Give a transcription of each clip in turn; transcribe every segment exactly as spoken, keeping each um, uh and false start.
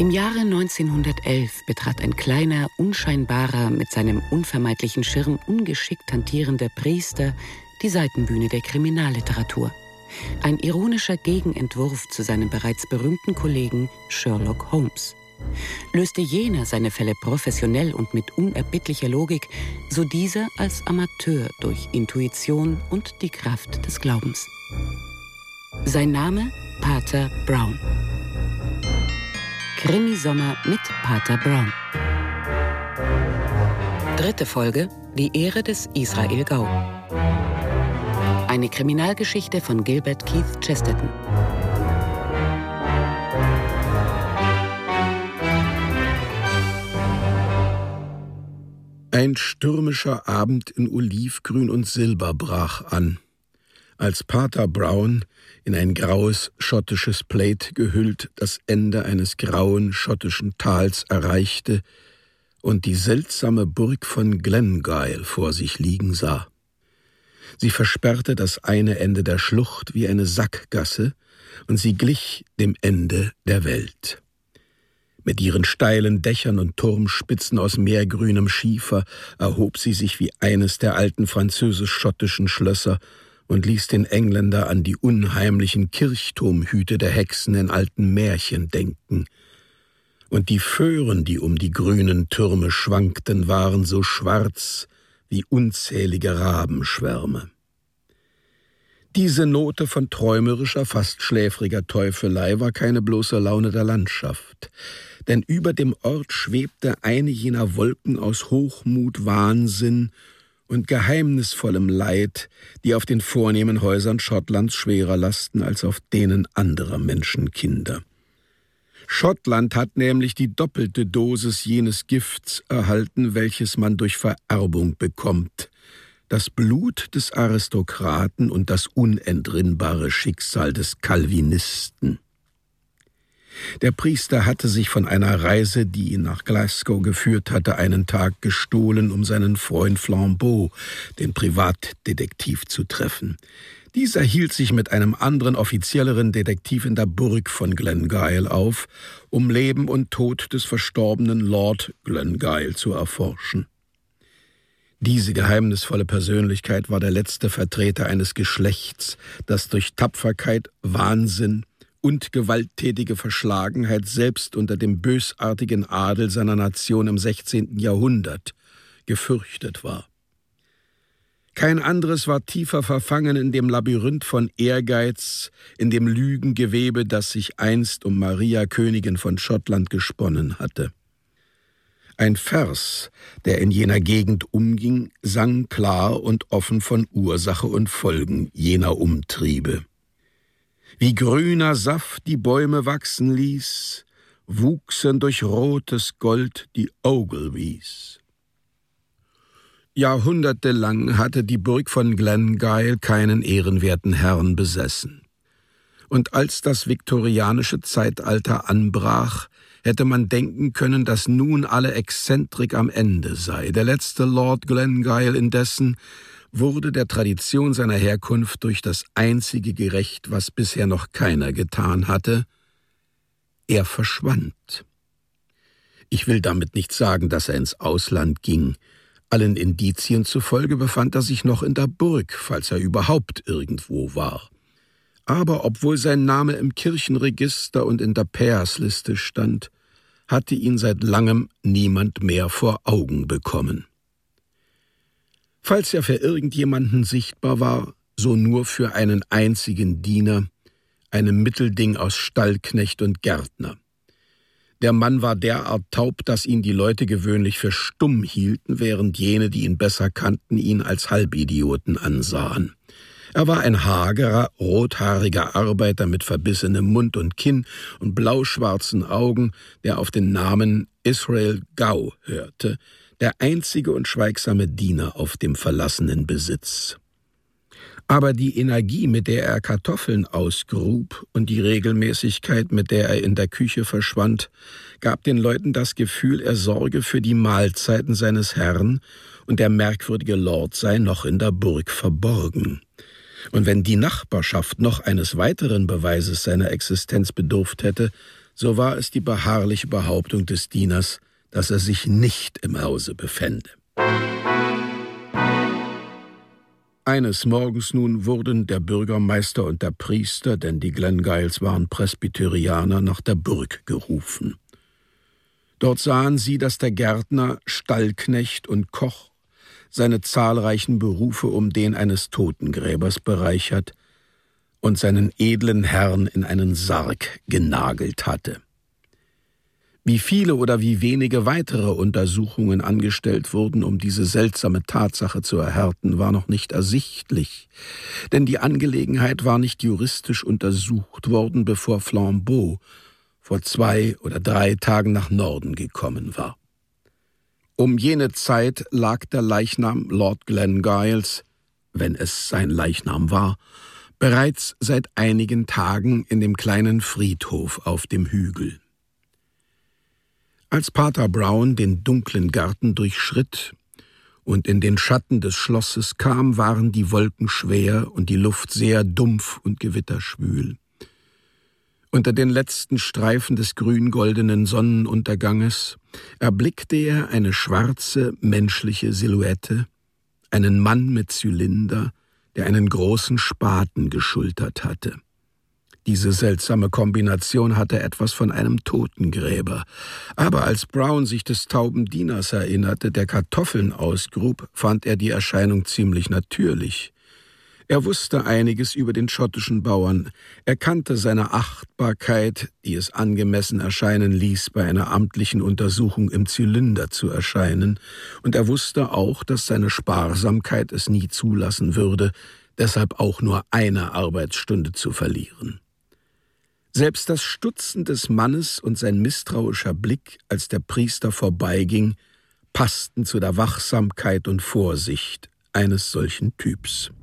Im Jahre neunzehnhundertelf betrat ein kleiner, unscheinbarer, mit seinem unvermeidlichen Schirm ungeschickt hantierender Priester die Seitenbühne der Kriminalliteratur. Ein ironischer Gegenentwurf zu seinem bereits berühmten Kollegen Sherlock Holmes. Löste jener seine Fälle professionell und mit unerbittlicher Logik, so dieser als Amateur durch Intuition und die Kraft des Glaubens. Sein Name Pater Brown. Krimisommer mit Pater Brown. Dritte Folge: Die Ehre des Israel Gau. Eine Kriminalgeschichte von Gilbert Keith Chesterton. Ein stürmischer Abend in Olivgrün und Silber brach an, als Pater Brown, in ein graues schottisches Plaid gehüllt, das Ende eines grauen schottischen Tals erreichte und die seltsame Burg von Glengyle vor sich liegen sah. Sie versperrte das eine Ende der Schlucht wie eine Sackgasse, und sie glich dem Ende der Welt. Mit ihren steilen Dächern und Turmspitzen aus meergrünem Schiefer erhob sie sich wie eines der alten französisch-schottischen Schlösser und ließ den Engländer an die unheimlichen Kirchturmhüte der Hexen in alten Märchen denken. Und die Föhren, die um die grünen Türme schwankten, waren so schwarz wie unzählige Rabenschwärme. Diese Note von träumerischer, fast schläfriger Teufelei war keine bloße Laune der Landschaft, denn über dem Ort schwebte eine jener Wolken aus Hochmut, Wahnsinn und geheimnisvollem Leid, die auf den vornehmen Häusern Schottlands schwerer lasten als auf denen anderer Menschenkinder. Schottland hat nämlich die doppelte Dosis jenes Gifts erhalten, welches man durch Vererbung bekommt: das Blut des Aristokraten und das unentrinnbare Schicksal des Calvinisten. Der Priester hatte sich von einer Reise, die ihn nach Glasgow geführt hatte, einen Tag gestohlen, um seinen Freund Flambeau, den Privatdetektiv, zu treffen. Dieser hielt sich mit einem anderen, offizielleren Detektiv in der Burg von Glengyle auf, um Leben und Tod des verstorbenen Lord Glengyle zu erforschen. Diese geheimnisvolle Persönlichkeit war der letzte Vertreter eines Geschlechts, das durch Tapferkeit, Wahnsinn und gewalttätige Verschlagenheit selbst unter dem bösartigen Adel seiner Nation im sechzehnten Jahrhundert gefürchtet war. Kein anderes war tiefer verfangen in dem Labyrinth von Ehrgeiz, in dem Lügengewebe, das sich einst um Maria, Königin von Schottland, gesponnen hatte. Ein Vers, der in jener Gegend umging, sang klar und offen von Ursache und Folgen jener Umtriebe. Wie grüner Saft die Bäume wachsen ließ, wuchsen durch rotes Gold die Ogilvies. Jahrhundertelang hatte die Burg von Glengyle keinen ehrenwerten Herrn besessen. Und als das viktorianische Zeitalter anbrach, hätte man denken können, dass nun alle Exzentrik am Ende sei. Der letzte Lord Glengyle indessen wurde der Tradition seiner Herkunft durch das einzige gerecht, was bisher noch keiner getan hatte: er verschwand. Ich will damit nicht sagen, dass er ins Ausland ging. Allen Indizien zufolge befand er sich noch in der Burg, falls er überhaupt irgendwo war. Aber obwohl sein Name im Kirchenregister und in der Pairsliste stand, hatte ihn seit langem niemand mehr vor Augen bekommen. Falls er für irgendjemanden sichtbar war, so nur für einen einzigen Diener, einem Mittelding aus Stallknecht und Gärtner. Der Mann war derart taub, dass ihn die Leute gewöhnlich für stumm hielten, während jene, die ihn besser kannten, ihn als Halbidioten ansahen. Er war ein hagerer, rothaariger Arbeiter mit verbissenem Mund und Kinn und blauschwarzen Augen, der auf den Namen Israel Gau hörte, der einzige und schweigsame Diener auf dem verlassenen Besitz. Aber die Energie, mit der er Kartoffeln ausgrub, und die Regelmäßigkeit, mit der er in der Küche verschwand, gab den Leuten das Gefühl, er sorge für die Mahlzeiten seines Herrn und der merkwürdige Lord sei noch in der Burg verborgen. Und wenn die Nachbarschaft noch eines weiteren Beweises seiner Existenz bedurft hätte, so war es die beharrliche Behauptung des Dieners, dass er sich nicht im Hause befände. Eines Morgens nun wurden der Bürgermeister und der Priester, denn die Glengyles waren Presbyterianer, nach der Burg gerufen. Dort sahen sie, dass der Gärtner, Stallknecht und Koch seine zahlreichen Berufe um den eines Totengräbers bereichert und seinen edlen Herrn in einen Sarg genagelt hatte. Wie viele oder wie wenige weitere Untersuchungen angestellt wurden, um diese seltsame Tatsache zu erhärten, war noch nicht ersichtlich, denn die Angelegenheit war nicht juristisch untersucht worden, bevor Flambeau vor zwei oder drei Tagen nach Norden gekommen war. Um jene Zeit lag der Leichnam Lord Glengyles, wenn es sein Leichnam war, bereits seit einigen Tagen in dem kleinen Friedhof auf dem Hügel. Als Pater Brown den dunklen Garten durchschritt und in den Schatten des Schlosses kam, waren die Wolken schwer und die Luft sehr dumpf und gewitterschwül. Unter den letzten Streifen des grün-goldenen Sonnenunterganges erblickte er eine schwarze, menschliche Silhouette, einen Mann mit Zylinder, der einen großen Spaten geschultert hatte. Diese seltsame Kombination hatte etwas von einem Totengräber. Aber als Brown sich des tauben Dieners erinnerte, der Kartoffeln ausgrub, fand er die Erscheinung ziemlich natürlich. Er wusste einiges über den schottischen Bauern. Er kannte seine Achtbarkeit, die es angemessen erscheinen ließ, bei einer amtlichen Untersuchung im Zylinder zu erscheinen. Und er wusste auch, dass seine Sparsamkeit es nie zulassen würde, deshalb auch nur eine Arbeitsstunde zu verlieren. Selbst das Stutzen des Mannes und sein misstrauischer Blick, als der Priester vorbeiging, passten zu der Wachsamkeit und Vorsicht eines solchen Typs.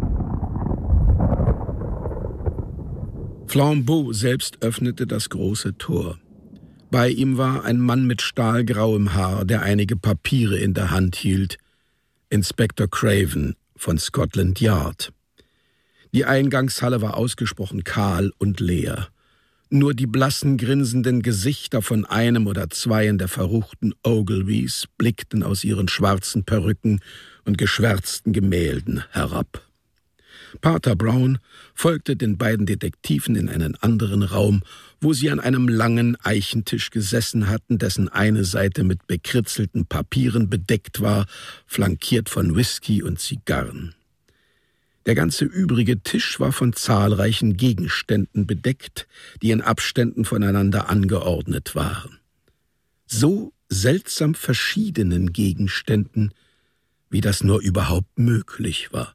Flambeau selbst öffnete das große Tor. Bei ihm war ein Mann mit stahlgrauem Haar, der einige Papiere in der Hand hielt, Inspektor Craven von Scotland Yard. Die Eingangshalle war ausgesprochen kahl und leer. Nur die blassen, grinsenden Gesichter von einem oder zweien der verruchten Ogilvys blickten aus ihren schwarzen Perücken und geschwärzten Gemälden herab. Pater Brown folgte den beiden Detektiven in einen anderen Raum, wo sie an einem langen Eichentisch gesessen hatten, dessen eine Seite mit bekritzelten Papieren bedeckt war, flankiert von Whisky und Zigarren. Der ganze übrige Tisch war von zahlreichen Gegenständen bedeckt, die in Abständen voneinander angeordnet waren. So seltsam verschiedenen Gegenständen, wie das nur überhaupt möglich war.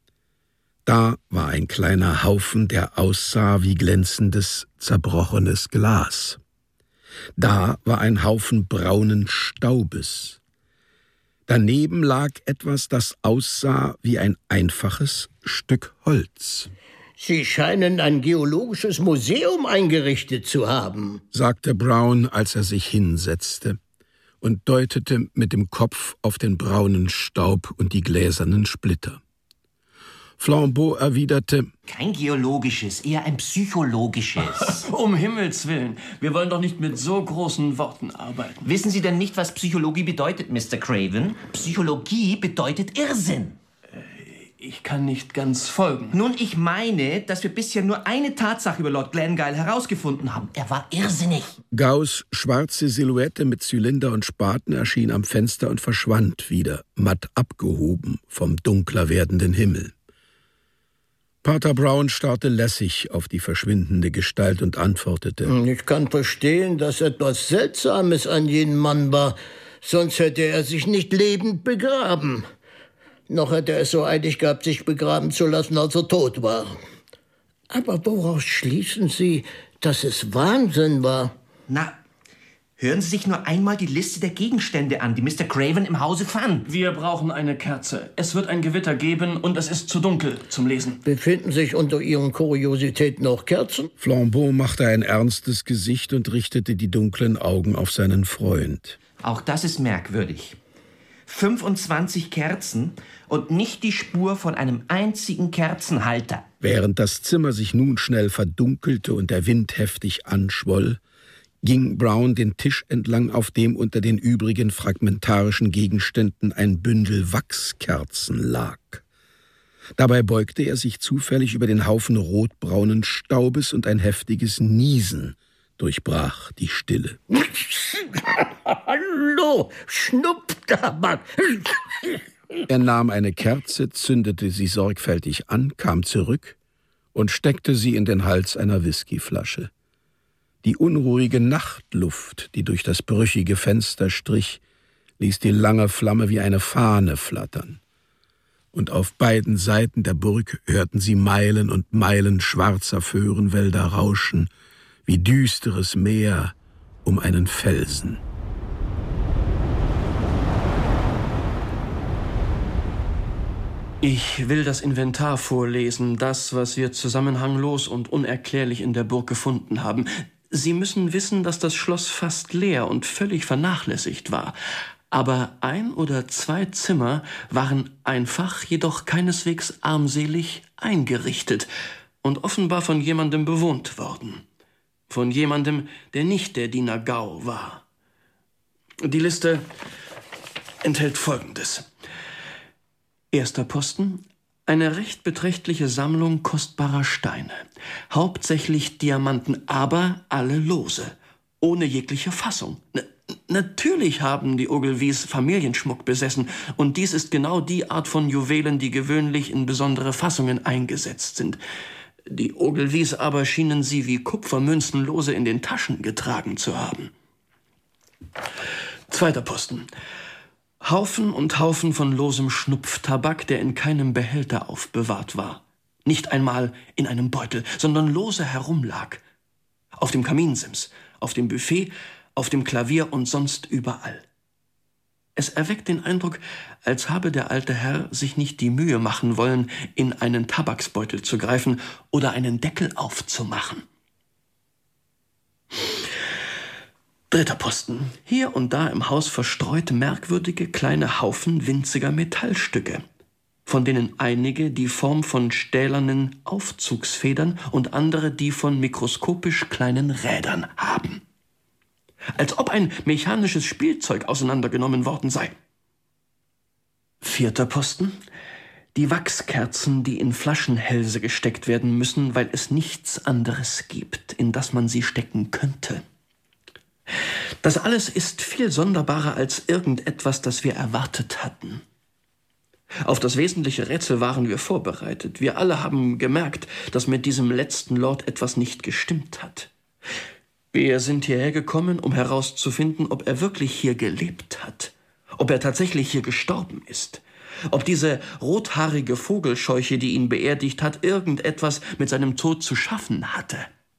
Da war ein kleiner Haufen, der aussah wie glänzendes, zerbrochenes Glas. Da war ein Haufen braunen Staubes. Daneben lag etwas, das aussah wie ein einfaches Stück Holz. »Sie scheinen ein geologisches Museum eingerichtet zu haben«, sagte Brown, als er sich hinsetzte und deutete mit dem Kopf auf den braunen Staub und die gläsernen Splitter. Flambeau erwiderte: »Kein geologisches, eher ein psychologisches.« Um Himmels Willen, wir wollen doch nicht mit so großen Worten arbeiten. Wissen Sie denn nicht, was Psychologie bedeutet, Mister Craven? Psychologie bedeutet Irrsinn. Ich kann nicht ganz folgen. Nun, ich meine, dass wir bisher nur eine Tatsache über Lord Glengyle herausgefunden haben. Er war irrsinnig. Gaus' schwarze Silhouette mit Zylinder und Spaten erschien am Fenster und verschwand wieder, matt abgehoben vom dunkler werdenden Himmel. Pater Brown starrte lässig auf die verschwindende Gestalt und antwortete: »Ich kann verstehen, dass etwas Seltsames an jenem Mann war, sonst hätte er sich nicht lebend begraben. Noch hätte er es so eilig gehabt, sich begraben zu lassen, als er tot war. Aber woraus schließen Sie, dass es Wahnsinn war?« Na, hören Sie sich nur einmal die Liste der Gegenstände an, die Mister Craven im Hause fand. Wir brauchen eine Kerze. Es wird ein Gewitter geben und es ist zu dunkel zum Lesen. Befinden sich unter Ihren Kuriositäten noch Kerzen? Flambeau machte ein ernstes Gesicht und richtete die dunklen Augen auf seinen Freund. Auch das ist merkwürdig. fünfundzwanzig Kerzen und nicht die Spur von einem einzigen Kerzenhalter. Während das Zimmer sich nun schnell verdunkelte und der Wind heftig anschwoll, ging Brown den Tisch entlang, auf dem unter den übrigen fragmentarischen Gegenständen ein Bündel Wachskerzen lag. Dabei beugte er sich zufällig über den Haufen rotbraunen Staubes und ein heftiges Niesen durchbrach die Stille. Hallo, Schnupftabak! Er nahm eine Kerze, zündete sie sorgfältig an, kam zurück und steckte sie in den Hals einer Whiskyflasche. Die unruhige Nachtluft, die durch das brüchige Fenster strich, ließ die lange Flamme wie eine Fahne flattern. Und auf beiden Seiten der Burg hörten sie Meilen und Meilen schwarzer Föhrenwälder rauschen, wie düsteres Meer um einen Felsen. Ich will das Inventar vorlesen, das, was wir zusammenhanglos und unerklärlich in der Burg gefunden haben. Sie müssen wissen, dass das Schloss fast leer und völlig vernachlässigt war. Aber ein oder zwei Zimmer waren einfach, jedoch keineswegs armselig eingerichtet und offenbar von jemandem bewohnt worden. Von jemandem, der nicht der Diener Gau war. Die Liste enthält Folgendes. Erster Posten: eine recht beträchtliche Sammlung kostbarer Steine. Hauptsächlich Diamanten, aber alle lose, ohne jegliche Fassung. N- natürlich haben die Ogilvies Familienschmuck besessen, und dies ist genau die Art von Juwelen, die gewöhnlich in besondere Fassungen eingesetzt sind. Die Ogilvies aber schienen sie wie Kupfermünzen lose in den Taschen getragen zu haben. Zweiter Posten: Haufen und Haufen von losem Schnupftabak, der in keinem Behälter aufbewahrt war. Nicht einmal in einem Beutel, sondern lose herumlag. Auf dem Kaminsims, auf dem Buffet, auf dem Klavier und sonst überall. Es erweckt den Eindruck, als habe der alte Herr sich nicht die Mühe machen wollen, in einen Tabaksbeutel zu greifen oder einen Deckel aufzumachen. Dritter Posten. Hier und da im Haus verstreut merkwürdige kleine Haufen winziger Metallstücke, von denen einige die Form von stählernen Aufzugsfedern und andere die von mikroskopisch kleinen Rädern haben. Als ob ein mechanisches Spielzeug auseinandergenommen worden sei. Vierter Posten. Die Wachskerzen, die in Flaschenhälse gesteckt werden müssen, weil es nichts anderes gibt, in das man sie stecken könnte. Das alles ist viel sonderbarer als irgendetwas, das wir erwartet hatten. Auf das wesentliche Rätsel waren wir vorbereitet. Wir alle haben gemerkt, dass mit diesem letzten Lord etwas nicht gestimmt hat. Wir sind hierher gekommen, um herauszufinden, ob er wirklich hier gelebt hat, ob er tatsächlich hier gestorben ist, ob diese rothaarige Vogelscheuche, die ihn beerdigt hat, irgendetwas mit seinem Tod zu schaffen hatte.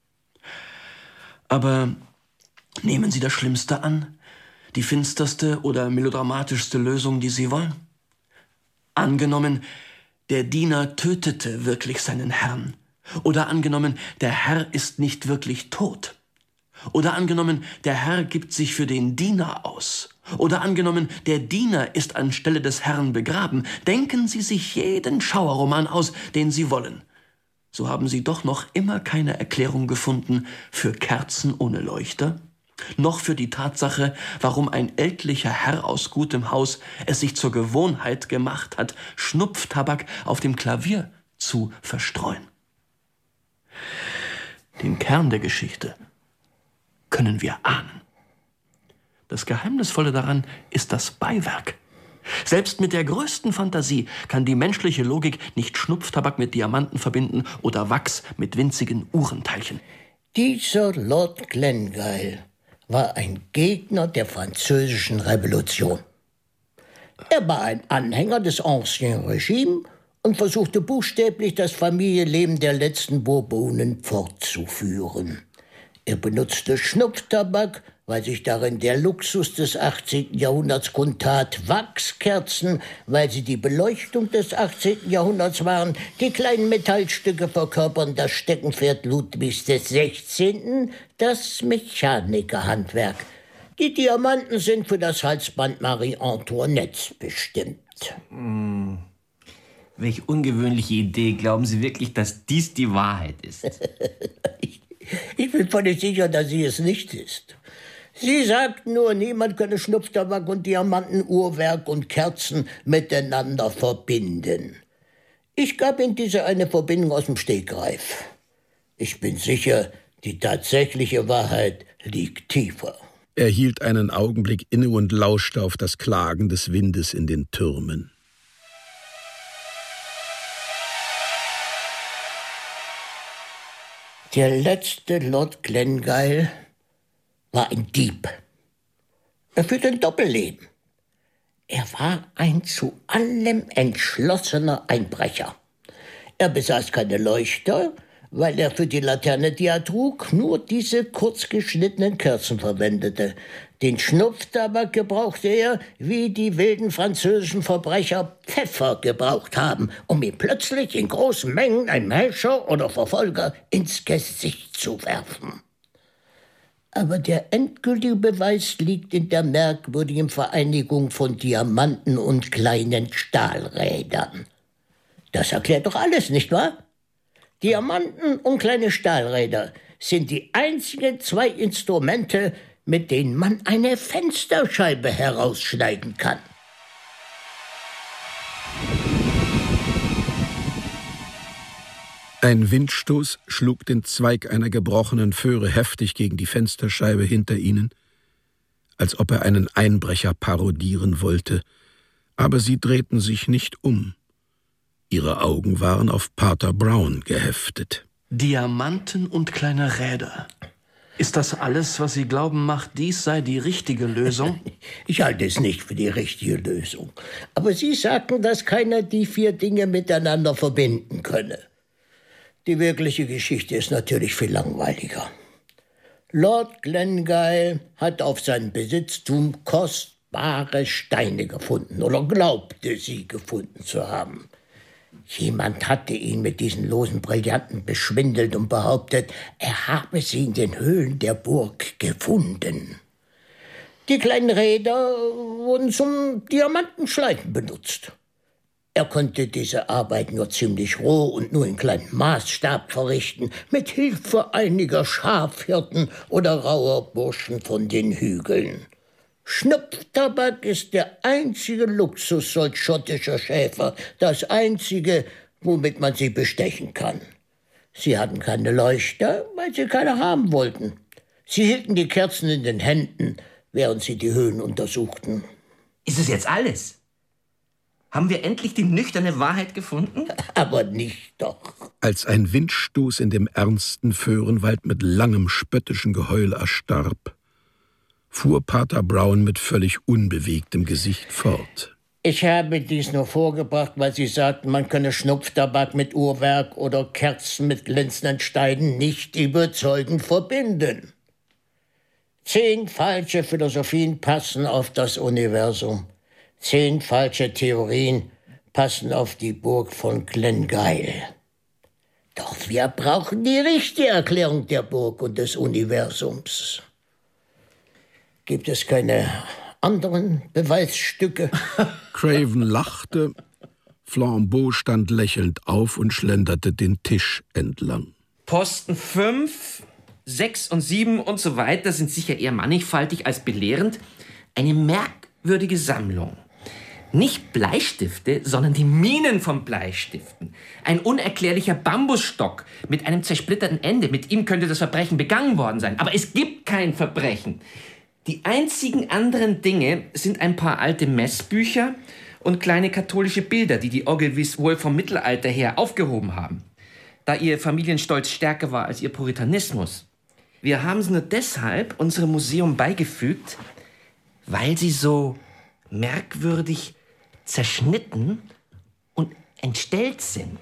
Aber nehmen Sie das Schlimmste an, die finsterste oder melodramatischste Lösung, die Sie wollen. Angenommen, der Diener tötete wirklich seinen Herrn. Oder angenommen, der Herr ist nicht wirklich tot. Oder angenommen, der Herr gibt sich für den Diener aus. Oder angenommen, der Diener ist anstelle des Herrn begraben. Denken Sie sich jeden Schauerroman aus, den Sie wollen. So haben Sie doch noch immer keine Erklärung gefunden für Kerzen ohne Leuchter, noch für die Tatsache, warum ein ältlicher Herr aus gutem Haus es sich zur Gewohnheit gemacht hat, Schnupftabak auf dem Klavier zu verstreuen. Den Kern der Geschichte können wir ahnen. Das Geheimnisvolle daran ist das Beiwerk. Selbst mit der größten Fantasie kann die menschliche Logik nicht Schnupftabak mit Diamanten verbinden oder Wachs mit winzigen Uhrenteilchen. Dieser Lord Glengyle war ein Gegner der französischen Revolution. Er war ein Anhänger des Ancien Regime und versuchte buchstäblich das Familienleben der letzten Bourbonen fortzuführen. Er benutzte Schnupftabak, weil sich darin der Luxus des achtzehnten Jahrhunderts kundtat, Wachskerzen, weil sie die Beleuchtung des achtzehnten Jahrhunderts waren, die kleinen Metallstücke verkörpern das Steckenpferd Ludwigs des sechzehnten, das Mechanikerhandwerk. Die Diamanten sind für das Halsband Marie Antoinettes bestimmt. Hm. Welche ungewöhnliche Idee. Glauben Sie wirklich, dass dies die Wahrheit ist? Ich bin völlig sicher, dass sie es nicht ist. Sie sagt nur, niemand könne Schnupftabak und Diamanten, Uhrwerk und Kerzen miteinander verbinden. Ich gab Ihnen diese eine Verbindung aus dem Stegreif. Ich bin sicher, die tatsächliche Wahrheit liegt tiefer. Er hielt einen Augenblick inne und lauschte auf das Klagen des Windes in den Türmen. Der letzte Lord Glengyle war ein Dieb. Er führte ein Doppelleben. Er war ein zu allem entschlossener Einbrecher. Er besaß keine Leuchter, weil er für die Laterne, die er trug, nur diese kurz geschnittenen Kerzen verwendete. Den Schnupftabak gebrauchte er, wie die wilden französischen Verbrecher Pfeffer gebraucht haben, um ihn plötzlich in großen Mengen einem Herrscher oder Verfolger ins Gesicht zu werfen. Aber der endgültige Beweis liegt in der merkwürdigen Vereinigung von Diamanten und kleinen Stahlrädern. Das erklärt doch alles, nicht wahr? Diamanten und kleine Stahlräder sind die einzigen zwei Instrumente, mit denen man eine Fensterscheibe herausschneiden kann. Ein Windstoß schlug den Zweig einer gebrochenen Föhre heftig gegen die Fensterscheibe hinter ihnen, als ob er einen Einbrecher parodieren wollte, aber sie drehten sich nicht um. Ihre Augen waren auf Pater Brown geheftet. Diamanten und kleine Räder. Ist das alles, was Sie glauben macht, dies sei die richtige Lösung? Ich halte es nicht für die richtige Lösung. Aber Sie sagten, dass keiner die vier Dinge miteinander verbinden könne. Die wirkliche Geschichte ist natürlich viel langweiliger. Lord Glengyle hat auf seinem Besitztum kostbare Steine gefunden oder glaubte, sie gefunden zu haben. Jemand hatte ihn mit diesen losen Brillanten beschwindelt und behauptet, er habe sie in den Höhlen der Burg gefunden. Die kleinen Räder wurden zum Diamantenschleifen benutzt. Er konnte diese Arbeit nur ziemlich roh und nur in kleinem Maßstab verrichten, mit Hilfe einiger Schafhirten oder rauer Burschen von den Hügeln. Schnupftabak ist der einzige Luxus solch schottischer Schäfer, das einzige, womit man sie bestechen kann. Sie hatten keine Leuchter, weil sie keine haben wollten. Sie hielten die Kerzen in den Händen, während sie die Höhlen untersuchten. Ist es jetzt alles? Haben wir endlich die nüchterne Wahrheit gefunden? Aber nicht doch. Als ein Windstoß in dem ernsten Föhrenwald mit langem spöttischen Geheul erstarb, fuhr Pater Brown mit völlig unbewegtem Gesicht fort. Ich habe dies nur vorgebracht, weil Sie sagten, man könne Schnupftabak mit Uhrwerk oder Kerzen mit glänzenden Steinen nicht überzeugend verbinden. Zehn falsche Philosophien passen auf das Universum. Zehn falsche Theorien passen auf die Burg von Glengyle. Doch wir brauchen die richtige Erklärung der Burg und des Universums. Gibt es keine anderen Beweisstücke? Craven lachte, Flambeau stand lächelnd auf und schlenderte den Tisch entlang. Posten fünf, sechs und sieben und so weiter sind sicher eher mannigfaltig als belehrend. Eine merkwürdige Sammlung. Nicht Bleistifte, sondern die Minen von Bleistiften. Ein unerklärlicher Bambusstock mit einem zersplitterten Ende. Mit ihm könnte das Verbrechen begangen worden sein. Aber es gibt kein Verbrechen. Die einzigen anderen Dinge sind ein paar alte Messbücher und kleine katholische Bilder, die die Ogilvies wohl vom Mittelalter her aufgehoben haben, da ihr Familienstolz stärker war als ihr Puritanismus. Wir haben sie nur deshalb unserem Museum beigefügt, weil sie so merkwürdig zerschnitten und entstellt sind.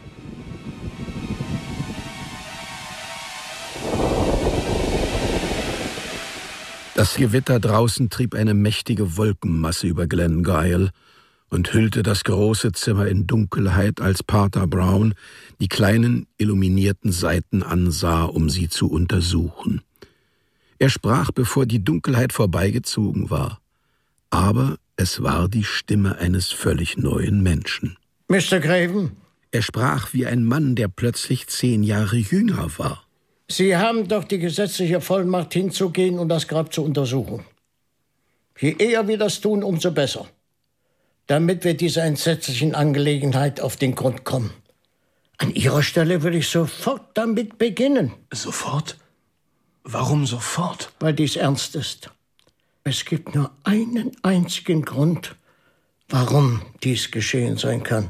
Das Gewitter draußen trieb eine mächtige Wolkenmasse über Glengyle und hüllte das große Zimmer in Dunkelheit, als Pater Brown die kleinen illuminierten Seiten ansah, um sie zu untersuchen. Er sprach, bevor die Dunkelheit vorbeigezogen war, aber es war die Stimme eines völlig neuen Menschen. Mister Craven? Er sprach wie ein Mann, der plötzlich zehn Jahre jünger war. Sie haben doch die gesetzliche Vollmacht, hinzugehen und das Grab zu untersuchen. Je eher wir das tun, umso besser. Damit wir dieser entsetzlichen Angelegenheit auf den Grund kommen. An Ihrer Stelle würde ich sofort damit beginnen. Sofort? Warum sofort? Weil dies ernst ist. Es gibt nur einen einzigen Grund, warum dies geschehen sein kann.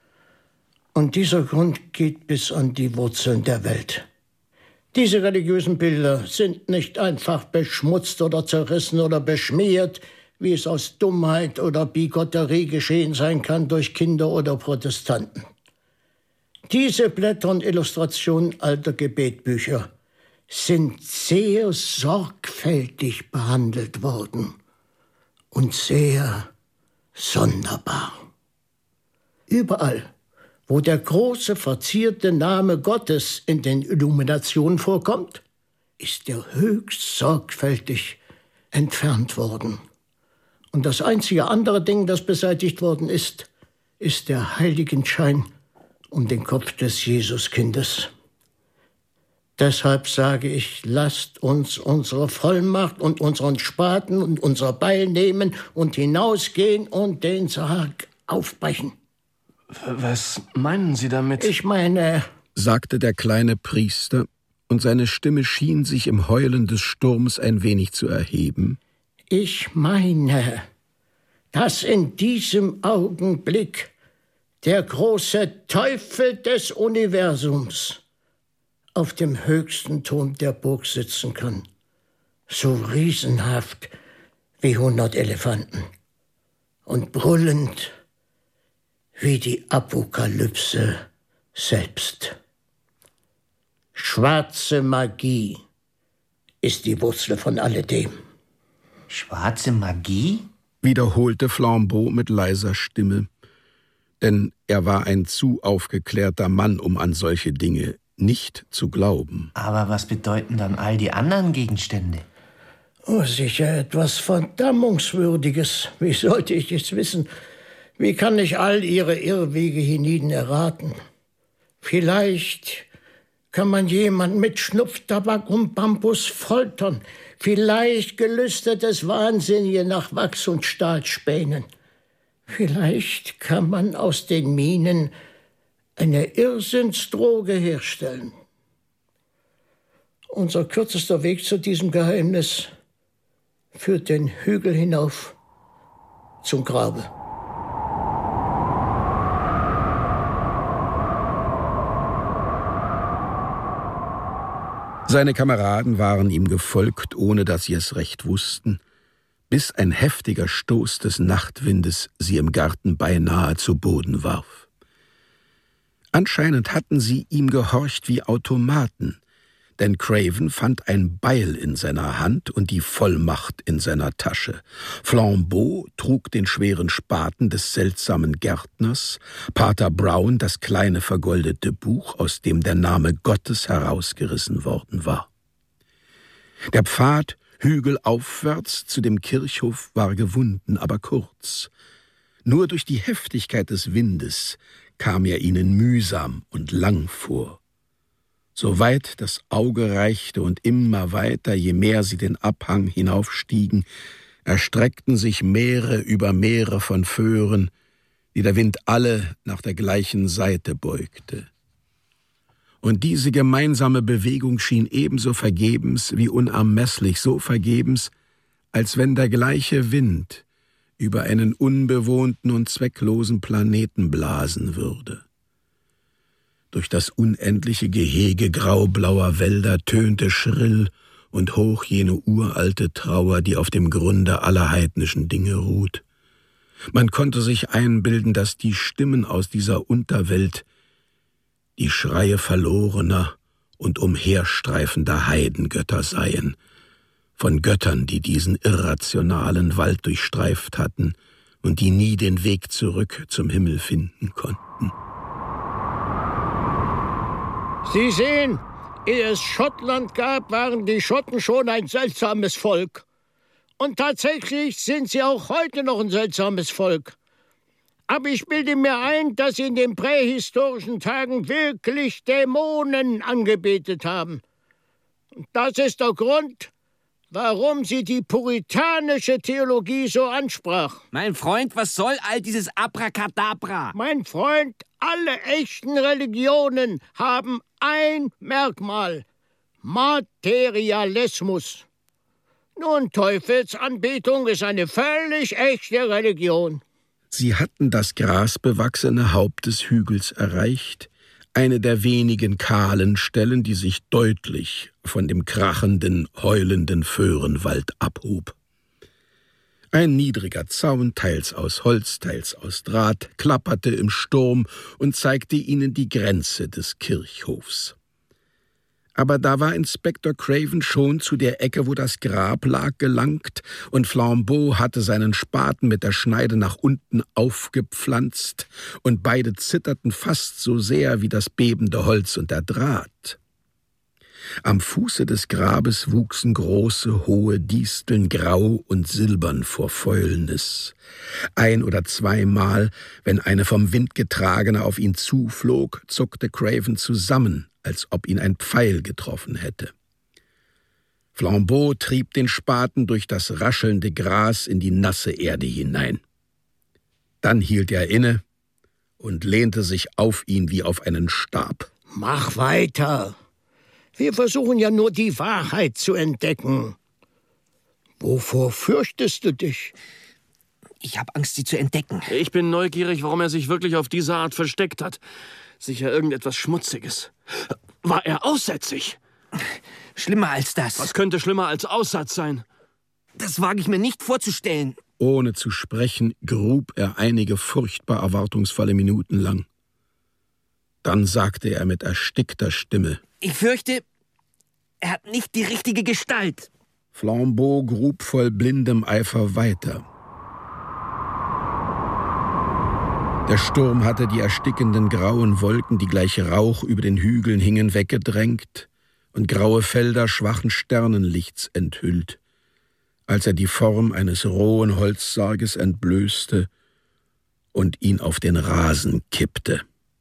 Und dieser Grund geht bis an die Wurzeln der Welt. Diese religiösen Bilder sind nicht einfach beschmutzt oder zerrissen oder beschmiert, wie es aus Dummheit oder Bigotterie geschehen sein kann durch Kinder oder Protestanten. Diese Blätter und Illustrationen alter Gebetbücher sind sehr sorgfältig behandelt worden und sehr sonderbar. Überall, wo der große, verzierte Name Gottes in den Illuminationen vorkommt, ist er höchst sorgfältig entfernt worden. Und das einzige andere Ding, das beseitigt worden ist, ist der Heiligenschein um den Kopf des Jesuskindes. Deshalb sage ich, lasst uns unsere Vollmacht und unseren Spaten und unser Beil nehmen und hinausgehen und den Sarg aufbrechen. Was meinen Sie damit? Ich meine, sagte der kleine Priester, und seine Stimme schien sich im Heulen des Sturms ein wenig zu erheben. Ich meine, dass in diesem Augenblick der große Teufel des Universums auf dem höchsten Turm der Burg sitzen kann, so riesenhaft wie hundert Elefanten und brüllend wie die Apokalypse selbst. Schwarze Magie ist die Wurzel von alledem. Schwarze Magie? Wiederholte Flambeau mit leiser Stimme, denn er war ein zu aufgeklärter Mann, um an solche Dinge nicht zu glauben. Aber was bedeuten dann all die anderen Gegenstände? Oh, sicher etwas Verdammungswürdiges. Wie sollte ich es wissen? Wie kann ich all ihre Irrwege hienieden erraten? Vielleicht kann man jemand mit Schnupftabak und Bambus foltern. Vielleicht gelüstetes Wahnsinnige nach Wachs und Stahl spähen. Vielleicht kann man aus den Minen eine Irrsinnsdroge herstellen. Unser kürzester Weg zu diesem Geheimnis führt den Hügel hinauf zum Grabe. Seine Kameraden waren ihm gefolgt, ohne dass sie es recht wussten, bis ein heftiger Stoß des Nachtwindes sie im Garten beinahe zu Boden warf. Anscheinend hatten sie ihm gehorcht wie Automaten, denn Craven fand ein Beil in seiner Hand und die Vollmacht in seiner Tasche. Flambeau trug den schweren Spaten des seltsamen Gärtners, Pater Brown das kleine vergoldete Buch, aus dem der Name Gottes herausgerissen worden war. Der Pfad hügelaufwärts zu dem Kirchhof war gewunden, aber kurz. Nur durch die Heftigkeit des Windes kam er ihnen mühsam und lang vor. So weit das Auge reichte und immer weiter, je mehr sie den Abhang hinaufstiegen, erstreckten sich Meere über Meere von Föhren, die der Wind alle nach der gleichen Seite beugte. Und diese gemeinsame Bewegung schien ebenso vergebens wie unermesslich, so vergebens, als wenn der gleiche Wind über einen unbewohnten und zwecklosen Planeten blasen würde. Durch das unendliche Gehege graublauer Wälder tönte schrill und hoch jene uralte Trauer, die auf dem Grunde aller heidnischen Dinge ruht. Man konnte sich einbilden, dass die Stimmen aus dieser Unterwelt die Schreie verlorener und umherstreifender Heidengötter seien, von Göttern, die diesen irrationalen Wald durchstreift hatten und die nie den Weg zurück zum Himmel finden konnten. Sie sehen, ehe es Schottland gab, waren die Schotten schon ein seltsames Volk. Und tatsächlich sind sie auch heute noch ein seltsames Volk. Aber ich bilde mir ein, dass sie in den prähistorischen Tagen wirklich Dämonen angebetet haben. Das ist der Grund, warum sie die puritanische Theologie so ansprach. Mein Freund, was soll all dieses Abracadabra? Mein Freund, alle echten Religionen haben ein Merkmal: Materialismus. Nun, Teufelsanbetung ist eine völlig echte Religion. Sie hatten das grasbewachsene Haupt des Hügels erreicht, eine der wenigen kahlen Stellen, die sich deutlich von dem krachenden, heulenden Föhrenwald abhob. Ein niedriger Zaun, teils aus Holz, teils aus Draht, klapperte im Sturm und zeigte ihnen die Grenze des Kirchhofs. Aber da war Inspektor Craven schon zu der Ecke, wo das Grab lag, gelangt, und Flambeau hatte seinen Spaten mit der Schneide nach unten aufgepflanzt, und beide zitterten fast so sehr wie das bebende Holz und der Draht. Am Fuße des Grabes wuchsen große, hohe Disteln, grau und silbern vor Fäulnis. Ein oder zweimal, wenn eine vom Wind getragene auf ihn zuflog, zuckte Craven zusammen, als ob ihn ein Pfeil getroffen hätte. Flambeau trieb den Spaten durch das raschelnde Gras in die nasse Erde hinein. Dann hielt er inne und lehnte sich auf ihn wie auf einen Stab. Mach weiter. Wir versuchen ja nur die Wahrheit zu entdecken. Wovor fürchtest du dich? Ich habe Angst, sie zu entdecken. Ich bin neugierig, warum er sich wirklich auf diese Art versteckt hat. Sicher irgendetwas Schmutziges. War er aussätzig? Schlimmer als das. Was könnte schlimmer als Aussatz sein? Das wage ich mir nicht vorzustellen. Ohne zu sprechen, grub er einige furchtbar erwartungsvolle Minuten lang. Dann sagte er mit erstickter Stimme: Ich fürchte, er hat nicht die richtige Gestalt. Flambeau grub voll blindem Eifer weiter. Der Sturm hatte die erstickenden grauen Wolken, die gleich Rauch über den Hügeln hingen, weggedrängt und graue Felder schwachen Sternenlichts enthüllt, als er die Form eines rohen Holzsarges entblößte und ihn auf den Rasen kippte.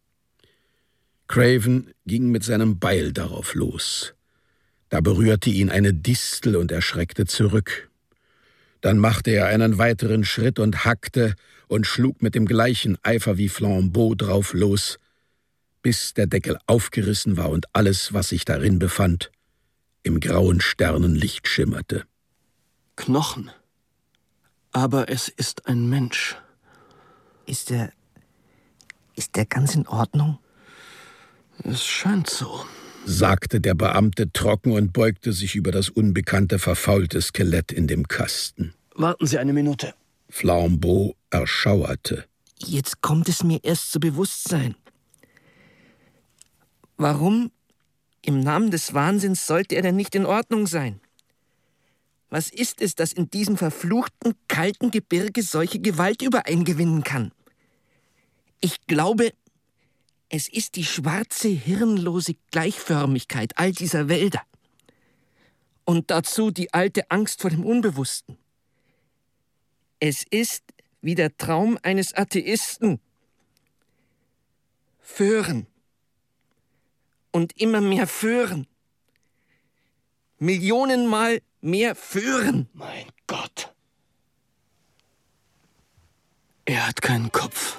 Craven ging mit seinem Beil darauf los. Da berührte ihn eine Distel und er schreckte zurück. Dann machte er einen weiteren Schritt und hackte und schlug mit dem gleichen Eifer wie Flambeau drauf los, bis der Deckel aufgerissen war und alles, was sich darin befand, im grauen Sternenlicht schimmerte. Knochen. Aber es ist ein Mensch. Ist er... ist er ganz in Ordnung? Es scheint so, sagte der Beamte trocken und beugte sich über das unbekannte, verfaulte Skelett in dem Kasten. Warten Sie eine Minute. Flambeau erschauerte. Jetzt kommt es mir erst zu Bewusstsein. Warum im Namen des Wahnsinns sollte er denn nicht in Ordnung sein? Was ist es, das in diesem verfluchten, kalten Gebirge solche Gewalt übereingewinnen kann? Ich glaube, es ist die schwarze, hirnlose Gleichförmigkeit all dieser Wälder. Und dazu die alte Angst vor dem Unbewussten. Es ist wie der Traum eines Atheisten. Föhren. Und immer mehr Föhren. Millionenmal mehr Föhren. Mein Gott. Er hat keinen Kopf.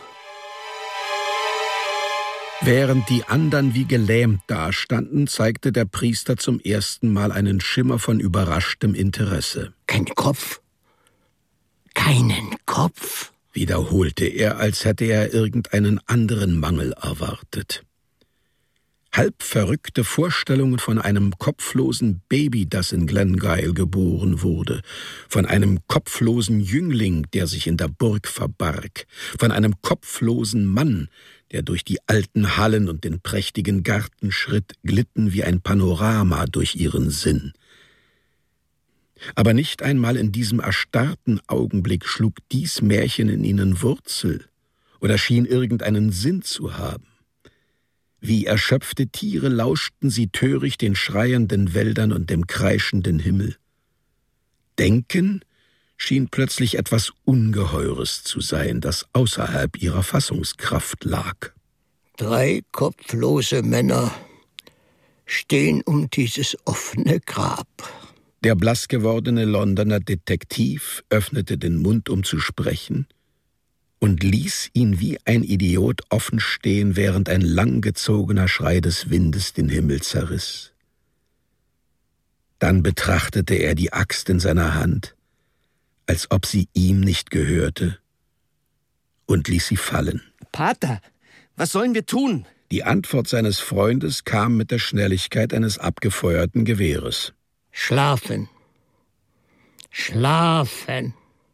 Während die anderen wie gelähmt dastanden, zeigte der Priester zum ersten Mal einen Schimmer von überraschtem Interesse. Kein Kopf? Keinen Kopf? Wiederholte er, als hätte er irgendeinen anderen Mangel erwartet. Halb verrückte Vorstellungen von einem kopflosen Baby, das in Glengyle geboren wurde, von einem kopflosen Jüngling, der sich in der Burg verbarg, von einem kopflosen Mann, der durch die alten Hallen und den prächtigen Garten schritt, glitten wie ein Panorama durch ihren Sinn. Aber nicht einmal in diesem erstarrten Augenblick schlug dies Märchen in ihnen Wurzel oder schien irgendeinen Sinn zu haben. Wie erschöpfte Tiere lauschten sie töricht den schreienden Wäldern und dem kreischenden Himmel. Denken schien plötzlich etwas Ungeheures zu sein, das außerhalb ihrer Fassungskraft lag. Drei kopflose Männer stehen um dieses offene Grab. Der blass gewordene Londoner Detektiv öffnete den Mund, um zu sprechen, und ließ ihn wie ein Idiot offen stehen, während ein langgezogener Schrei des Windes den Himmel zerriss. Dann betrachtete er die Axt in seiner Hand, als ob sie ihm nicht gehörte, und ließ sie fallen. Pater, was sollen wir tun? Die Antwort seines Freundes kam mit der Schnelligkeit eines abgefeuerten Gewehres. Schlafen. Schlafen.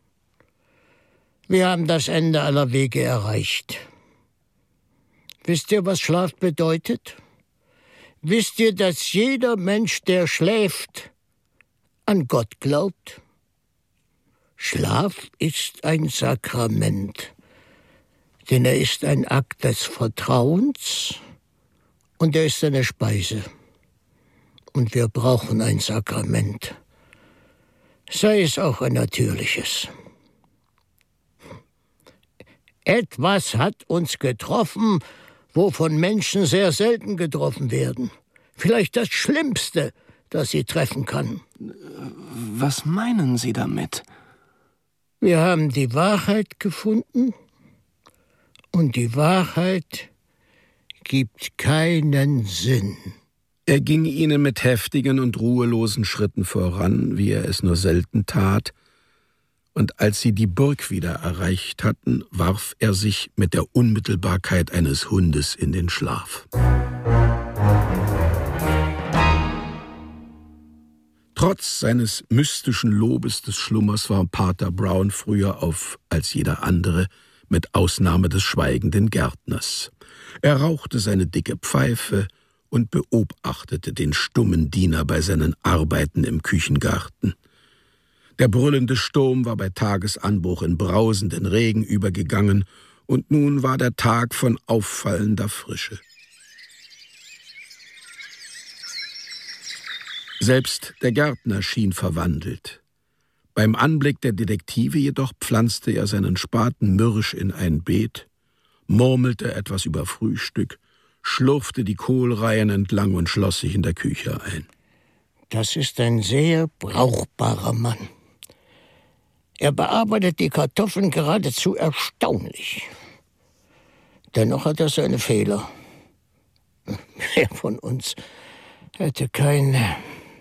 Wir haben das Ende aller Wege erreicht. Wisst ihr, was Schlaf bedeutet? Wisst ihr, dass jeder Mensch, der schläft, an Gott glaubt? Schlaf ist ein Sakrament, denn er ist ein Akt des Vertrauens und er ist eine Speise. Und wir brauchen ein Sakrament, sei es auch ein natürliches. Etwas hat uns getroffen, wovon Menschen sehr selten getroffen werden. Vielleicht das Schlimmste, das sie treffen kann. Was meinen Sie damit? Wir haben die Wahrheit gefunden und die Wahrheit gibt keinen Sinn. Er ging ihnen mit heftigen und ruhelosen Schritten voran, wie er es nur selten tat, und als sie die Burg wieder erreicht hatten, warf er sich mit der Unmittelbarkeit eines Hundes in den Schlaf. Trotz seines mystischen Lobes des Schlummers war Pater Brown früher auf als jeder andere, mit Ausnahme des schweigenden Gärtners. Er rauchte seine dicke Pfeife und beobachtete den stummen Diener bei seinen Arbeiten im Küchengarten. Der brüllende Sturm war bei Tagesanbruch in brausenden Regen übergegangen, und nun war der Tag von auffallender Frische. Selbst der Gärtner schien verwandelt. Beim Anblick der Detektive jedoch pflanzte er seinen Spaten mürrisch in ein Beet, murmelte etwas über Frühstück, schlurfte die Kohlreihen entlang und schloss sich in der Küche ein. Das ist ein sehr brauchbarer Mann. Er bearbeitet die Kartoffeln geradezu erstaunlich. Dennoch hat er seine Fehler. Wer von uns hätte keine...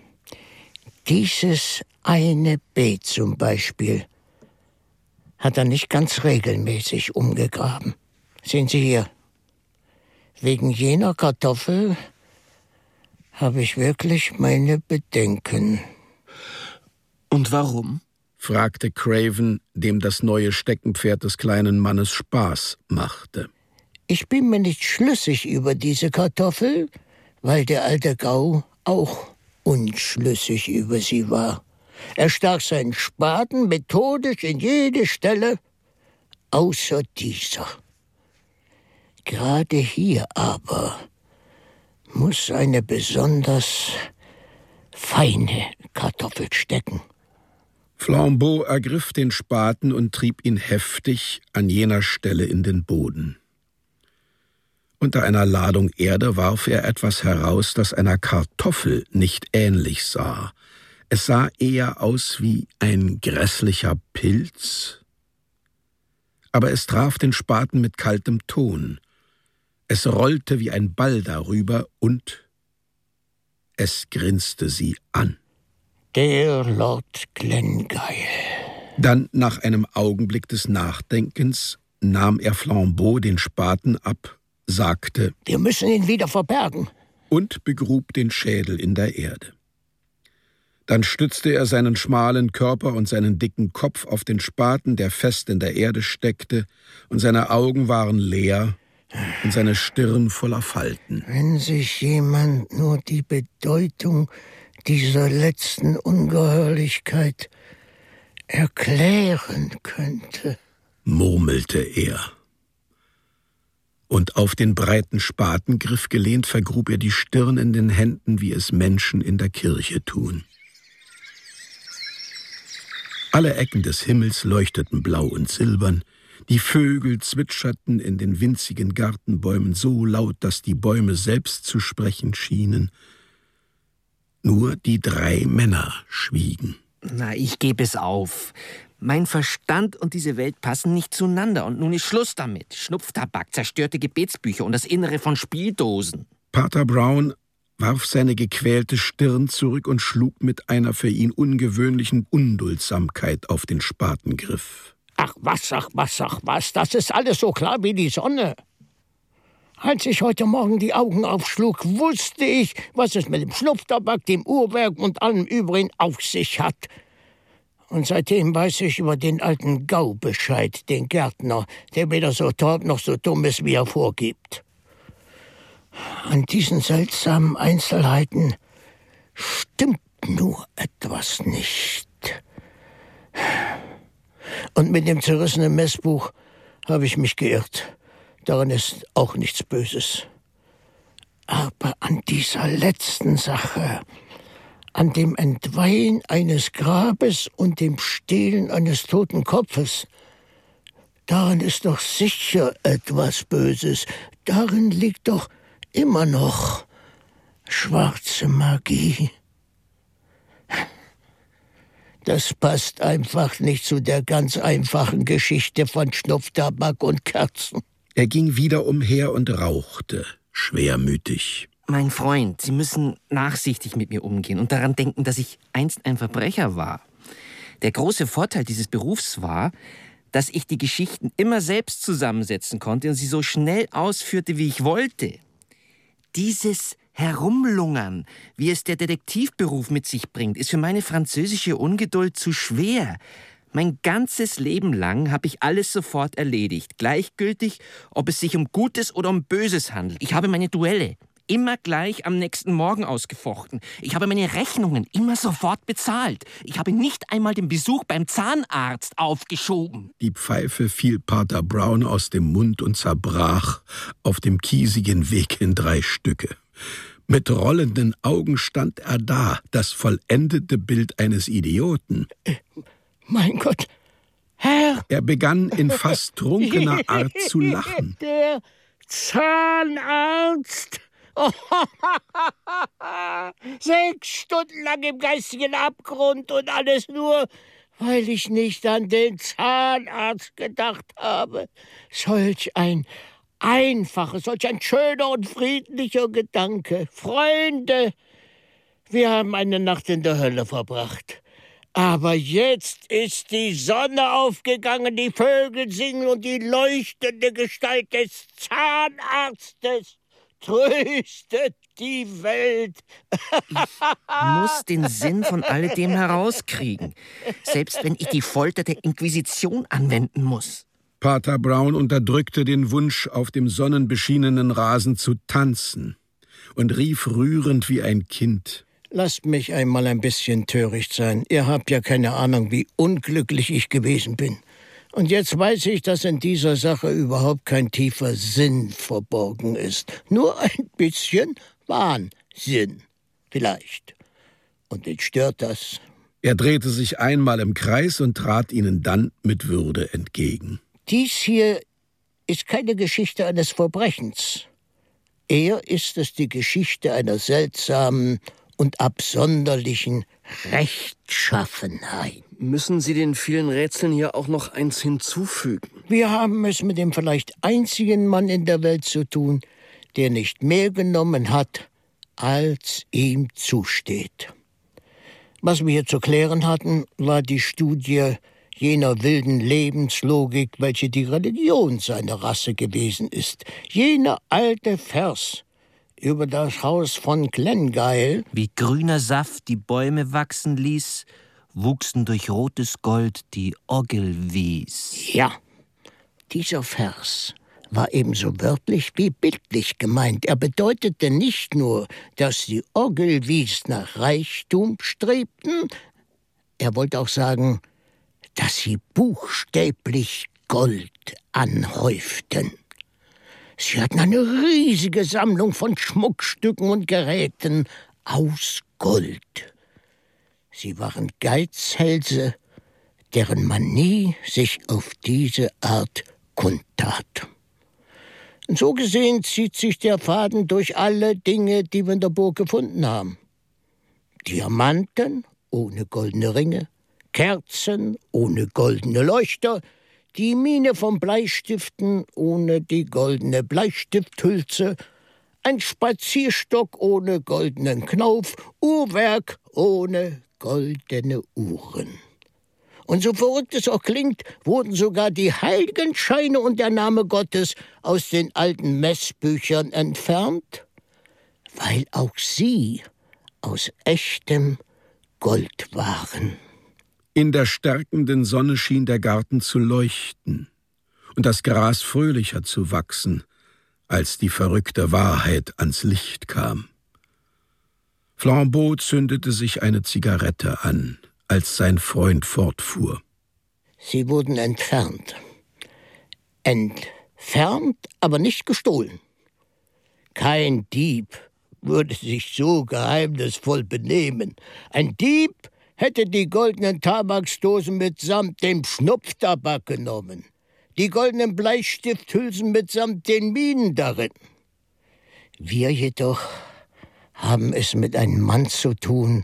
Dieses eine Beet zum Beispiel hat er nicht ganz regelmäßig umgegraben. Sehen Sie hier, wegen jener Kartoffel habe ich wirklich meine Bedenken. Und warum? Fragte Craven, dem das neue Steckenpferd des kleinen Mannes Spaß machte. Ich bin mir nicht schlüssig über diese Kartoffel, weil der alte Gau auch unschlüssig über sie war. Er stach seinen Spaten methodisch in jede Stelle, außer dieser. Gerade hier aber muss eine besonders feine Kartoffel stecken. Flambeau ergriff den Spaten und trieb ihn heftig an jener Stelle in den Boden. Unter einer Ladung Erde warf er etwas heraus, das einer Kartoffel nicht ähnlich sah. Es sah eher aus wie ein grässlicher Pilz. Aber es traf den Spaten mit kaltem Ton. Es rollte wie ein Ball darüber und es grinste sie an. Der Lord Glengyle. Dann, nach einem Augenblick des Nachdenkens, nahm er Flambeau den Spaten ab, sagte: Wir müssen ihn wieder verbergen. Und begrub den Schädel in der Erde. Dann stützte er seinen schmalen Körper und seinen dicken Kopf auf den Spaten, der fest in der Erde steckte, und seine Augen waren leer und seine Stirn voller Falten. Wenn sich jemand nur die Bedeutung dieser letzten Ungeheuerlichkeit erklären könnte, murmelte er. Und auf den breiten Spatengriff gelehnt vergrub er die Stirn in den Händen, wie es Menschen in der Kirche tun. Alle Ecken des Himmels leuchteten blau und silbern, die Vögel zwitscherten in den winzigen Gartenbäumen so laut, dass die Bäume selbst zu sprechen schienen, Nur die drei Männer schwiegen. Na, ich gebe es auf. Mein Verstand und diese Welt passen nicht zueinander. Und nun ist Schluss damit. Schnupftabak, zerstörte Gebetsbücher und das Innere von Spieldosen. Pater Brown warf seine gequälte Stirn zurück und schlug mit einer für ihn ungewöhnlichen Unduldsamkeit auf den Spatengriff. Ach was, ach was, ach was, das ist alles so klar wie die Sonne. Als ich heute Morgen die Augen aufschlug, wusste ich, was es mit dem Schnupftabak, dem Uhrwerk und allem übrigen auf sich hat. Und seitdem weiß ich über den alten Gau Bescheid, den Gärtner, der weder so taub noch so dumm ist, wie er vorgibt. An diesen seltsamen Einzelheiten stimmt nur etwas nicht. Und mit dem zerrissenen Messbuch habe ich mich geirrt. Daran ist auch nichts Böses. Aber an dieser letzten Sache, an dem Entweihen eines Grabes und dem Stehlen eines toten Kopfes, daran ist doch sicher etwas Böses. Darin liegt doch immer noch schwarze Magie. Das passt einfach nicht zu der ganz einfachen Geschichte von Schnupftabak und Kerzen. Er ging wieder umher und rauchte, schwermütig. Mein Freund, Sie müssen nachsichtig mit mir umgehen und daran denken, dass ich einst ein Verbrecher war. Der große Vorteil dieses Berufs war, dass ich die Geschichten immer selbst zusammensetzen konnte und sie so schnell ausführte, wie ich wollte. Dieses Herumlungern, wie es der Detektivberuf mit sich bringt, ist für meine französische Ungeduld zu schwer. Mein ganzes Leben lang habe ich alles sofort erledigt, gleichgültig, ob es sich um Gutes oder um Böses handelt. Ich habe meine Duelle immer gleich am nächsten Morgen ausgefochten. Ich habe meine Rechnungen immer sofort bezahlt. Ich habe nicht einmal den Besuch beim Zahnarzt aufgeschoben. Die Pfeife fiel Pater Brown aus dem Mund und zerbrach auf dem kiesigen Weg in drei Stücke. Mit rollenden Augen stand er da, das vollendete Bild eines Idioten. Äh, mein Gott, Herr! Er begann in fast trunkener Art zu lachen. Der Zahnarzt! Oh, Sechs Stunden lang im geistigen Abgrund und alles nur, weil ich nicht an den Zahnarzt gedacht habe. Solch ein einfacher, solch ein schöner und friedlicher Gedanke. Freunde, wir haben eine Nacht in der Hölle verbracht. Aber jetzt ist die Sonne aufgegangen, die Vögel singen und die leuchtende Gestalt des Zahnarztes tröstet die Welt. Ich muss den Sinn von alledem herauskriegen, selbst wenn ich die Folter der Inquisition anwenden muss. Pater Brown unterdrückte den Wunsch, auf dem sonnenbeschienenen Rasen zu tanzen und rief rührend wie ein Kind: Lasst mich einmal ein bisschen töricht sein. Ihr habt ja keine Ahnung, wie unglücklich ich gewesen bin. Und jetzt weiß ich, dass in dieser Sache überhaupt kein tiefer Sinn verborgen ist. Nur ein bisschen Wahnsinn, vielleicht. Und wen stört das? Er drehte sich einmal im Kreis und trat ihnen dann mit Würde entgegen. Dies hier ist keine Geschichte eines Verbrechens. Eher ist es die Geschichte einer seltsamen und absonderlichen Rechtschaffenheit. Müssen Sie den vielen Rätseln hier auch noch eins hinzufügen? Wir haben es mit dem vielleicht einzigen Mann in der Welt zu tun, der nicht mehr genommen hat, als ihm zusteht. Was wir hier zu klären hatten, war die Studie jener wilden Lebenslogik, welche die Religion seiner Rasse gewesen ist. Jener alte Vers über das Haus von Glengyle. Wie grüner Saft die Bäume wachsen ließ, wuchsen durch rotes Gold die Ogilvies. Ja, dieser Vers war ebenso wörtlich wie bildlich gemeint. Er bedeutete nicht nur, dass die Ogilvies nach Reichtum strebten, er wollte auch sagen, dass sie buchstäblich Gold anhäuften. Sie hatten eine riesige Sammlung von Schmuckstücken und Geräten aus Gold. Sie waren Geizhälse, deren man nie sich auf diese Art kundtat. Und so gesehen zieht sich der Faden durch alle Dinge, die wir in der Burg gefunden haben. Diamanten ohne goldene Ringe, Kerzen ohne goldene Leuchter, die Mine von Bleistiften ohne die goldene Bleistifthülse, ein Spazierstock ohne goldenen Knauf, Uhrwerk ohne goldene Uhren. Und so verrückt es auch klingt, wurden sogar die Heiligenscheine und der Name Gottes aus den alten Messbüchern entfernt, weil auch sie aus echtem Gold waren. In der stärkenden Sonne schien der Garten zu leuchten und das Gras fröhlicher zu wachsen, als die verrückte Wahrheit ans Licht kam. Flambeau zündete sich eine Zigarette an, als sein Freund fortfuhr. Sie wurden entfernt. Entfernt, aber nicht gestohlen. Kein Dieb würde sich so geheimnisvoll benehmen. Ein Dieb hätte die goldenen Tabaksdosen mitsamt dem Schnupftabak genommen, die goldenen Bleistifthülsen mitsamt den Minen darin. Wir jedoch haben es mit einem Mann zu tun,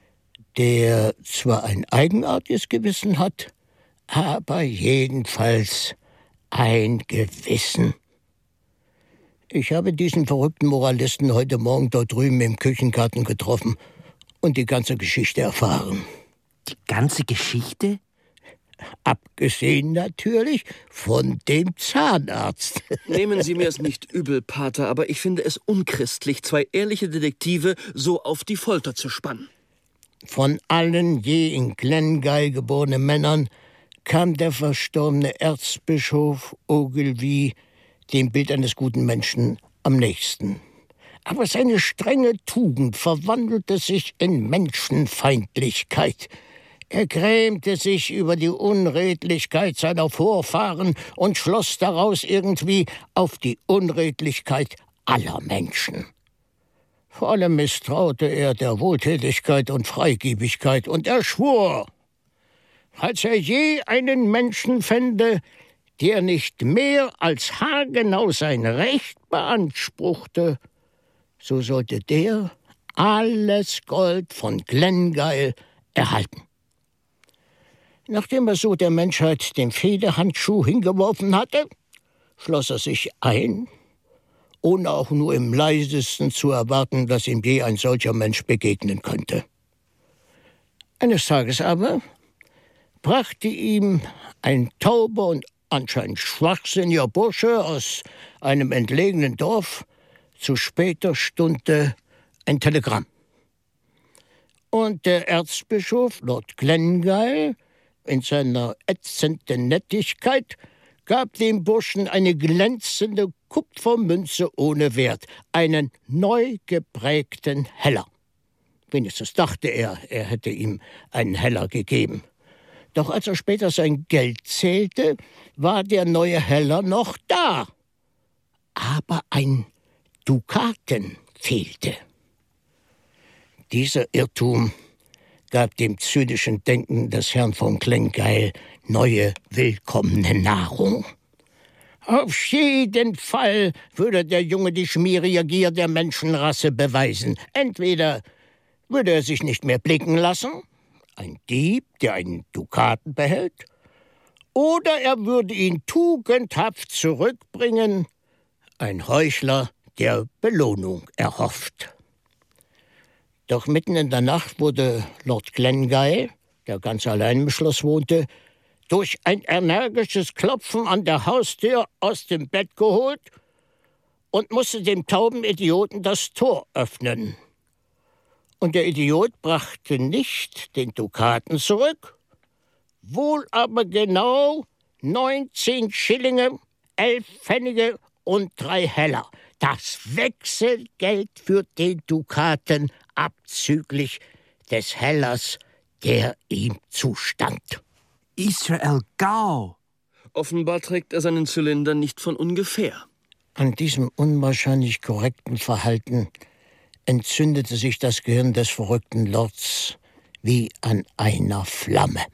der zwar ein eigenartiges Gewissen hat, aber jedenfalls ein Gewissen. Ich habe diesen verrückten Moralisten heute Morgen dort drüben im Küchengarten getroffen und die ganze Geschichte erfahren. Die ganze Geschichte? Abgesehen natürlich von dem Zahnarzt. Nehmen Sie mir es nicht übel, Pater, aber ich finde es unchristlich, zwei ehrliche Detektive so auf die Folter zu spannen. Von allen je in Glengyle geborenen Männern kam der verstorbene Erzbischof Ogilvy dem Bild eines guten Menschen am nächsten. Aber seine strenge Tugend verwandelte sich in Menschenfeindlichkeit. Er grämte sich über die Unredlichkeit seiner Vorfahren und schloss daraus irgendwie auf die Unredlichkeit aller Menschen. Vor allem misstraute er der Wohltätigkeit und Freigebigkeit, und er schwor, falls er je einen Menschen fände, der nicht mehr als haargenau sein Recht beanspruchte, so sollte der alles Gold von Glengyle erhalten. Nachdem er so der Menschheit den Federhandschuh hingeworfen hatte, schloss er sich ein, ohne auch nur im leisesten zu erwarten, dass ihm je ein solcher Mensch begegnen könnte. Eines Tages aber brachte ihm ein tauber und anscheinend schwachsinniger Bursche aus einem entlegenen Dorf zu später Stunde ein Telegramm. Und der Erzbischof Lord Glengyle in seiner ätzenden Nettigkeit gab dem Burschen eine glänzende Kupfermünze ohne Wert, einen neu geprägten Heller. Wenigstens dachte er, er hätte ihm einen Heller gegeben. Doch als er später sein Geld zählte, war der neue Heller noch da. Aber ein Dukaten fehlte. Dieser Irrtum gab dem zynischen Denken des Herrn von Glengyle neue, willkommene Nahrung. Auf jeden Fall würde der Junge die schmierige Gier der Menschenrasse beweisen. Entweder würde er sich nicht mehr blicken lassen, ein Dieb, der einen Dukaten behält, oder er würde ihn tugendhaft zurückbringen, ein Heuchler, der Belohnung erhofft. Doch mitten in der Nacht wurde Lord Glengyle, der ganz allein im Schloss wohnte, durch ein energisches Klopfen an der Haustür aus dem Bett geholt und musste dem tauben Idioten das Tor öffnen. Und der Idiot brachte nicht den Dukaten zurück, wohl aber genau neunzehn Schillinge, elf Pfennige und drei Heller. Das Wechselgeld für den Dukaten abzüglich des Hellers, der ihm zustand. Israel Gau! Offenbar trägt er seinen Zylinder nicht von ungefähr. An diesem unwahrscheinlich korrekten Verhalten entzündete sich das Gehirn des verrückten Lords wie an einer Flamme.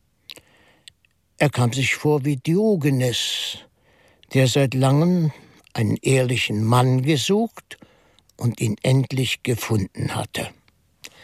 Er kam sich vor wie Diogenes, der seit langem einen ehrlichen Mann gesucht und ihn endlich gefunden hatte.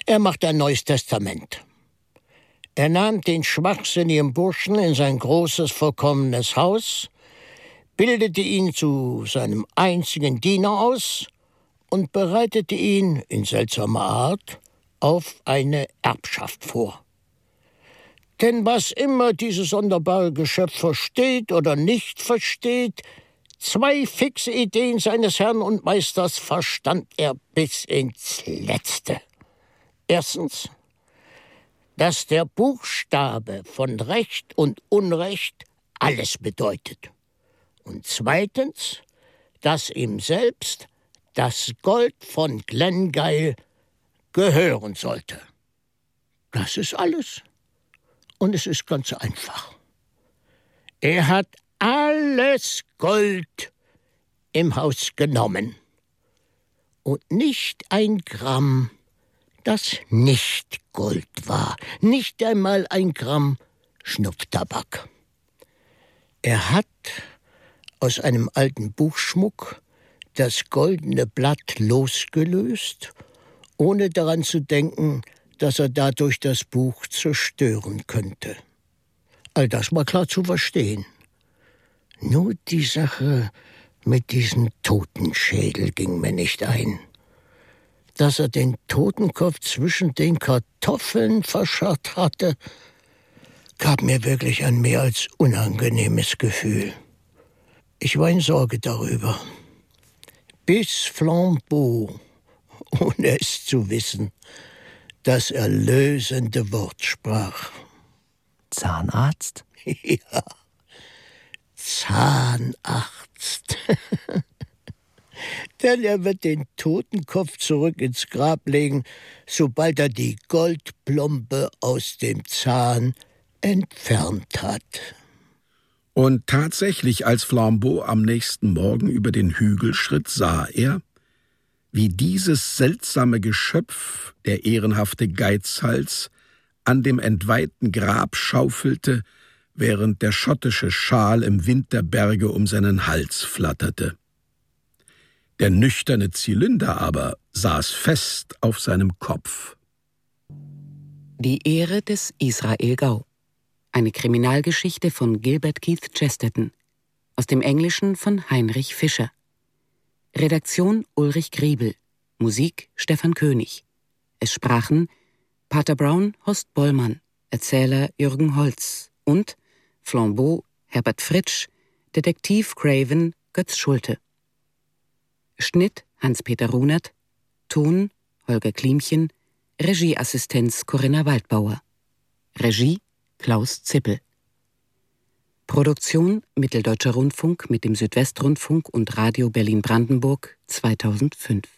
Er macht ein neues Testament. Er nahm den schwachsinnigen Burschen in sein großes, vollkommenes Haus, bildete ihn zu seinem einzigen Diener aus und bereitete ihn in seltsamer Art auf eine Erbschaft vor. Denn was immer dieses sonderbare Geschöpf versteht oder nicht versteht, zwei fixe Ideen seines Herrn und Meisters verstand er bis ins Letzte. Erstens, dass der Buchstabe von Recht und Unrecht alles bedeutet. Und zweitens, dass ihm selbst das Gold von Glengyle gehören sollte. Das ist alles. Und es ist ganz einfach. Er hat alles Gold im Haus genommen. Und nicht ein Gramm, das nicht Gold war. Nicht einmal ein Gramm Schnupftabak. Er hat aus einem alten Buchschmuck das goldene Blatt losgelöst, ohne daran zu denken, dass er dadurch das Buch zerstören könnte. All das war klar zu verstehen. Nur die Sache mit diesem Totenschädel ging mir nicht ein. Dass er den Totenkopf zwischen den Kartoffeln verscharrt hatte, gab mir wirklich ein mehr als unangenehmes Gefühl. Ich war in Sorge darüber. Bis Flambeau, ohne es zu wissen, das erlösende Wort sprach. Zahnarzt? Ja, Zahnarzt. Denn er wird den Totenkopf zurück ins Grab legen, sobald er die Goldplombe aus dem Zahn entfernt hat. Und tatsächlich, als Flambeau am nächsten Morgen über den Hügel schritt, sah er, wie dieses seltsame Geschöpf, der ehrenhafte Geizhals, an dem entweihten Grab schaufelte, während der schottische Schal im Wind der Berge um seinen Hals flatterte. Der nüchterne Zylinder aber saß fest auf seinem Kopf. Die Ehre des Israel Gau. Eine Kriminalgeschichte von Gilbert Keith Chesterton. Aus dem Englischen von Heinrich Fischer. Redaktion Ulrich Griebel. Musik Stefan König. Es sprachen Pater Brown Horst Bollmann, Erzähler Jürgen Holz und Flambeau Herbert Fritsch, Detektiv Craven Götz Schulte. Schnitt Hans-Peter Runert, Ton Holger Klimchen, Regieassistenz Corinna Waldbauer. Regie Klaus Zippel. Produktion Mitteldeutscher Rundfunk mit dem Südwestrundfunk und Radio Berlin-Brandenburg zweitausendfünf.